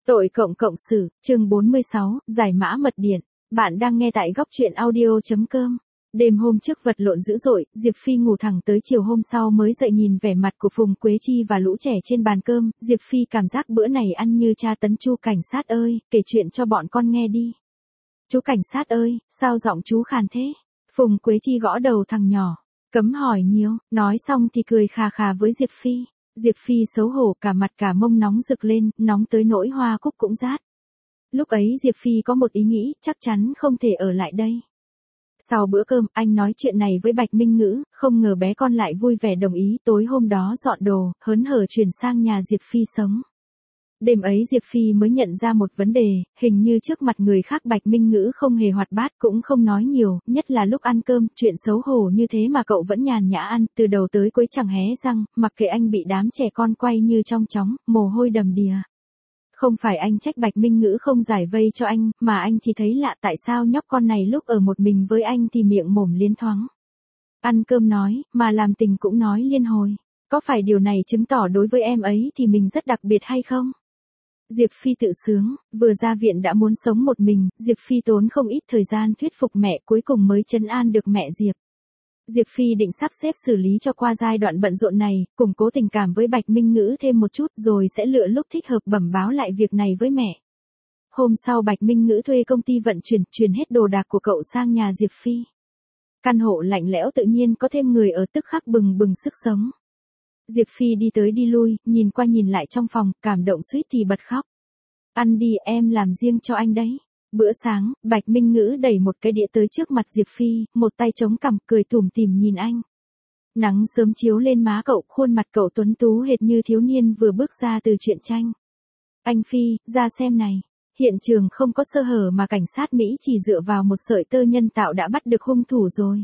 Tội cộng cộng xử, chương 46, giải mã mật điện. Bạn đang nghe tại góc truyện audio.com. Đêm hôm trước vật lộn dữ dội, Diệp Phi ngủ thẳng tới chiều hôm sau mới dậy. Nhìn vẻ mặt của Phùng Quế Chi và lũ trẻ trên bàn cơm, Diệp Phi cảm giác bữa này ăn như tra tấn. Chú cảnh sát ơi, kể chuyện cho bọn con nghe đi. Chú cảnh sát ơi, sao giọng chú khàn thế? Phùng Quế Chi gõ đầu thằng nhỏ. Cấm hỏi nhiều, nói xong thì cười khà khà với Diệp Phi. Diệp Phi xấu hổ cả mặt cả mông nóng rực lên, nóng tới nỗi hoa cúc cũng rát. Lúc ấy Diệp Phi có một ý nghĩ, chắc chắn không thể ở lại đây. Sau bữa cơm, anh nói chuyện này với Bạch Minh Ngữ, không ngờ bé con lại vui vẻ đồng ý. Tối hôm đó dọn đồ, hớn hở chuyển sang nhà Diệp Phi sống. Đêm ấy Diệp Phi mới nhận ra một vấn đề, hình như trước mặt người khác Bạch Minh Ngữ không hề hoạt bát, cũng không nói nhiều, nhất là lúc ăn cơm. Chuyện xấu hổ như thế mà cậu vẫn nhàn nhã ăn, từ đầu tới cuối chẳng hé răng, mặc kệ anh bị đám trẻ con quay như trong chóng, mồ hôi đầm đìa. Không phải anh trách Bạch Minh Ngữ không giải vây cho anh, mà anh chỉ thấy lạ tại sao nhóc con này lúc ở một mình với anh thì miệng mồm liến thoáng. Ăn cơm nói, mà làm tình cũng nói liên hồi. Có phải điều này chứng tỏ đối với em ấy thì mình rất đặc biệt hay không? Diệp Phi tự sướng, vừa ra viện đã muốn sống một mình, Diệp Phi tốn không ít thời gian thuyết phục mẹ, cuối cùng mới trấn an được mẹ Diệp. Diệp Phi định sắp xếp xử lý cho qua giai đoạn bận rộn này, củng cố tình cảm với Bạch Minh Ngữ thêm một chút rồi sẽ lựa lúc thích hợp bẩm báo lại việc này với mẹ. Hôm sau Bạch Minh Ngữ thuê công ty vận chuyển hết đồ đạc của cậu sang nhà Diệp Phi. Căn hộ lạnh lẽo tự nhiên có thêm người ở, tức khắc bừng bừng sức sống. Diệp Phi đi tới đi lui, nhìn qua nhìn lại trong phòng, cảm động suýt thì bật khóc. Ăn đi, em làm riêng cho anh đấy. Bữa sáng, Bạch Minh Ngữ đẩy một cái đĩa tới trước mặt Diệp Phi, một tay chống cằm, cười tủm tỉm nhìn anh. Nắng sớm chiếu lên má cậu, khuôn mặt cậu tuấn tú hệt như thiếu niên vừa bước ra từ truyện tranh. Anh Phi, ra xem này. Hiện trường không có sơ hở mà cảnh sát Mỹ chỉ dựa vào một sợi tơ nhân tạo đã bắt được hung thủ rồi.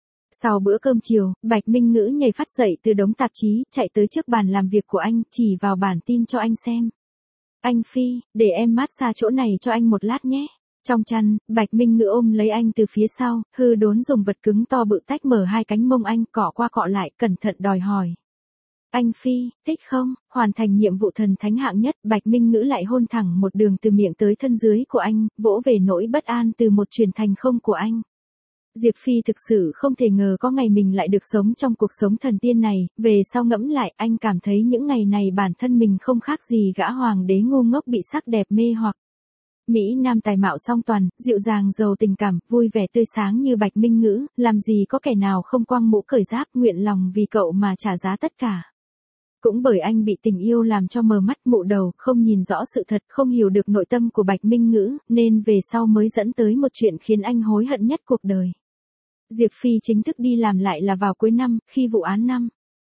Sau bữa cơm chiều, Bạch Minh Ngữ nhảy phát dậy từ đống tạp chí, chạy tới trước bàn làm việc của anh, chỉ vào bản tin cho anh xem. Anh Phi, để em massage chỗ này cho anh một lát nhé. Trong chăn, Bạch Minh Ngữ ôm lấy anh từ phía sau, hư đốn dùng vật cứng to bự tách mở hai cánh mông anh, cọ qua cọ lại, cẩn thận đòi hỏi. Anh Phi, thích không? Hoàn thành nhiệm vụ thần thánh hạng nhất, Bạch Minh Ngữ lại hôn thẳng một đường từ miệng tới thân dưới của anh, vỗ về nỗi bất an từ một chuyển thành không của anh. Diệp Phi thực sự không thể ngờ có ngày mình lại được sống trong cuộc sống thần tiên này, về sau ngẫm lại anh cảm thấy những ngày này bản thân mình không khác gì gã hoàng đế ngu ngốc bị sắc đẹp mê hoặc. Mỹ Nam tài mạo song toàn, dịu dàng giàu tình cảm, vui vẻ tươi sáng như Bạch Minh Ngữ, làm gì có kẻ nào không quăng mũ cởi giáp nguyện lòng vì cậu mà trả giá tất cả. Cũng bởi anh bị tình yêu làm cho mờ mắt mụ đầu, không nhìn rõ sự thật, không hiểu được nội tâm của Bạch Minh Ngữ, nên về sau mới dẫn tới một chuyện khiến anh hối hận nhất cuộc đời. Diệp Phi chính thức đi làm lại là vào cuối năm, khi vụ án năm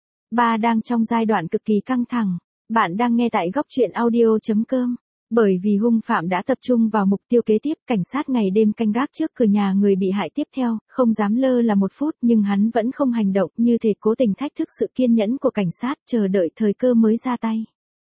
3 đang trong giai đoạn cực kỳ căng thẳng. Bạn đang nghe tại góc truyện audio.com. Bởi vì hung phạm đã tập trung vào mục tiêu kế tiếp, cảnh sát ngày đêm canh gác trước cửa nhà người bị hại tiếp theo, không dám lơ là một phút, nhưng hắn vẫn không hành động, như thể cố tình thách thức sự kiên nhẫn của cảnh sát, chờ đợi thời cơ mới ra tay.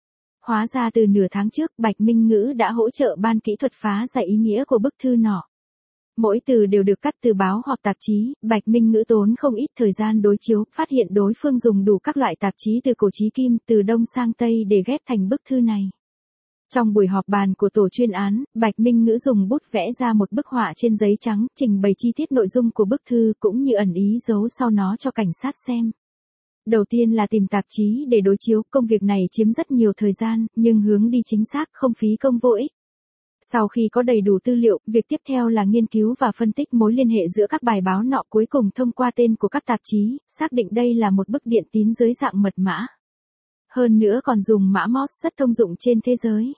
Hóa ra từ nửa tháng trước, Bạch Minh Ngữ đã hỗ trợ ban kỹ thuật phá giải ý nghĩa của bức thư nọ. Mỗi từ đều được cắt từ báo hoặc tạp chí, Bạch Minh Ngữ tốn không ít thời gian đối chiếu, phát hiện đối phương dùng đủ các loại tạp chí từ cổ chí kim, từ đông sang tây để ghép thành bức thư này. Trong buổi họp bàn của tổ chuyên án, Bạch Minh Ngữ dùng bút vẽ ra một bức họa trên giấy trắng, trình bày chi tiết nội dung của bức thư cũng như ẩn ý giấu sau nó cho cảnh sát xem. Đầu tiên là tìm tạp chí để đối chiếu, công việc này chiếm rất nhiều thời gian, nhưng hướng đi chính xác, không phí công vô ích. Sau khi có đầy đủ tư liệu, việc tiếp theo là nghiên cứu và phân tích mối liên hệ giữa các bài báo nọ, cuối cùng thông qua tên của các tạp chí, xác định đây là một bức điện tín dưới dạng mật mã. Hơn nữa còn dùng mã Morse rất thông dụng trên thế giới.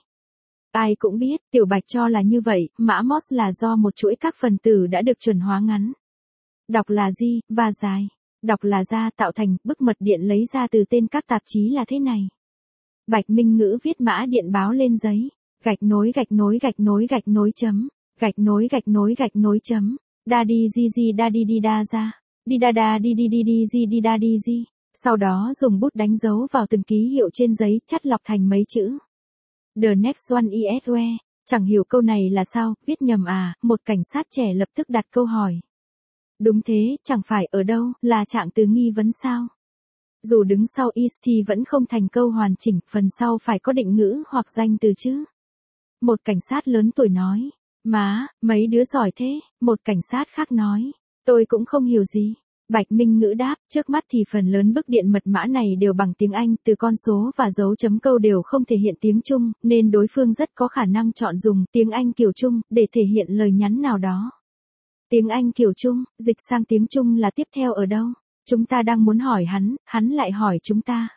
Ai cũng biết, Tiểu Bạch cho là như vậy, mã Morse là do một chuỗi các phần tử đã được chuẩn hóa ngắn. Đọc là Di, và dài. Đọc là ra tạo thành, bức mật điện lấy ra từ tên các tạp chí là thế này. Bạch Minh Ngữ viết mã điện báo lên giấy. Gạch nối gạch nối gạch nối gạch nối chấm. Gạch nối gạch nối gạch nối chấm. Da đi di da đi đi da ra. Đi da đi đi đi đi di đi da đi di. Sau đó dùng bút đánh dấu vào từng ký hiệu trên giấy, chắt lọc thành mấy chữ. The next one is where. Chẳng hiểu câu này là sao, viết nhầm à, một cảnh sát trẻ lập tức đặt câu hỏi. Đúng thế, chẳng phải ở đâu, là trạng từ nghi vấn sao? Dù đứng sau is thì vẫn không thành câu hoàn chỉnh, phần sau phải có định ngữ hoặc danh từ chứ. một cảnh sát lớn tuổi nói. Má, mấy đứa giỏi thế, một cảnh sát khác nói. Tôi cũng không hiểu gì. Bạch Minh Ngữ đáp, trước mắt thì phần lớn bức điện mật mã này đều bằng tiếng Anh, từ con số và dấu chấm câu đều không thể hiện tiếng Trung, nên đối phương rất có khả năng chọn dùng tiếng Anh kiểu Trung để thể hiện lời nhắn nào đó. Tiếng Anh kiểu Trung, dịch sang tiếng Trung là tiếp theo ở đâu? Chúng ta đang muốn hỏi hắn lại hỏi chúng ta.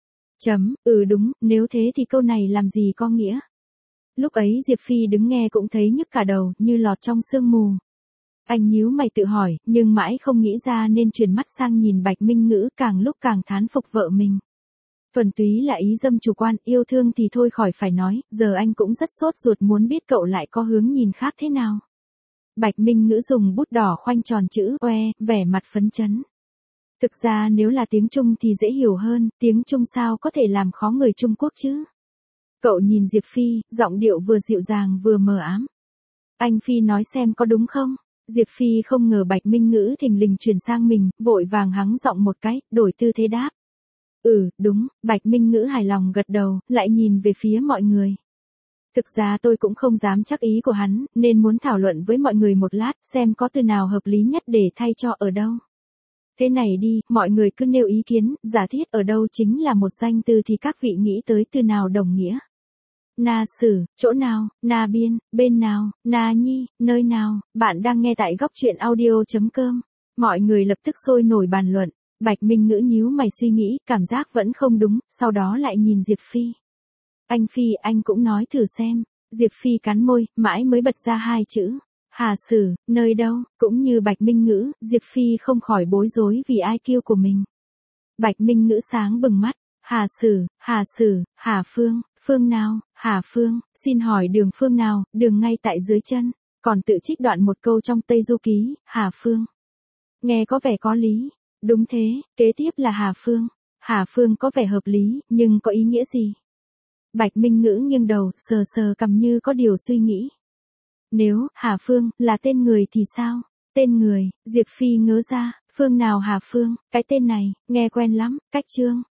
Đúng, nếu thế thì câu này làm gì có nghĩa? Lúc ấy Diệp Phi đứng nghe cũng thấy nhức cả đầu, như lọt trong sương mù. Anh nhíu mày tự hỏi, nhưng mãi không nghĩ ra nên chuyển mắt sang nhìn Bạch Minh Ngữ, càng lúc càng thán phục vợ mình. Thuần túy là ý dâm chủ quan, yêu thương thì thôi khỏi phải nói, giờ anh cũng rất sốt ruột muốn biết cậu lại có hướng nhìn khác thế nào. Bạch Minh Ngữ dùng bút đỏ khoanh tròn chữ oe, vẻ mặt phấn chấn. Thực ra nếu là tiếng Trung thì dễ hiểu hơn, tiếng Trung sao có thể làm khó người Trung Quốc chứ? Cậu nhìn Diệp Phi, giọng điệu vừa dịu dàng vừa mờ ám. Anh Phi nói xem có đúng không? Diệp Phi không ngờ Bạch Minh Ngữ thình lình chuyển sang mình, vội vàng hắng giọng một cái, đổi tư thế đáp. Đúng, Bạch Minh Ngữ hài lòng gật đầu, lại nhìn về phía mọi người. Thực ra tôi cũng không dám chắc ý của hắn, nên muốn thảo luận với mọi người một lát, xem có từ nào hợp lý nhất để thay cho ở đâu. Thế này đi, mọi người cứ nêu ý kiến, giả thiết ở đâu chính là một danh từ thì các vị nghĩ tới từ nào đồng nghĩa. Na sử, chỗ nào, na biên, bên nào, na nhi, nơi nào, bạn đang nghe tại góc truyện audio.com. Mọi người lập tức sôi nổi bàn luận, Bạch Minh Ngữ nhíu mày suy nghĩ, cảm giác vẫn không đúng, sau đó lại nhìn Diệp Phi. Anh Phi, anh cũng nói thử xem. Diệp Phi cắn môi, mãi mới bật ra hai chữ. Hà Sử, nơi đâu, cũng như Bạch Minh Ngữ, Diệp Phi không khỏi bối rối vì IQ của mình. Bạch Minh Ngữ sáng bừng mắt. Hà Sử, Hà Phương, phương nào, Hà Phương, xin hỏi đường phương nào, đường ngay tại dưới chân, còn tự trích đoạn một câu trong Tây Du Ký, Hà Phương. Nghe có vẻ có lý, đúng thế, kế tiếp là Hà Phương. Hà Phương có vẻ hợp lý, nhưng có ý nghĩa gì? Bạch Minh Ngữ nghiêng đầu, sờ sờ cằm như có điều suy nghĩ. Nếu Hà Phương là tên người thì sao? Tên người, Diệp Phi ngớ ra, phương nào Hà Phương, cái tên này, nghe quen lắm, cách Trương.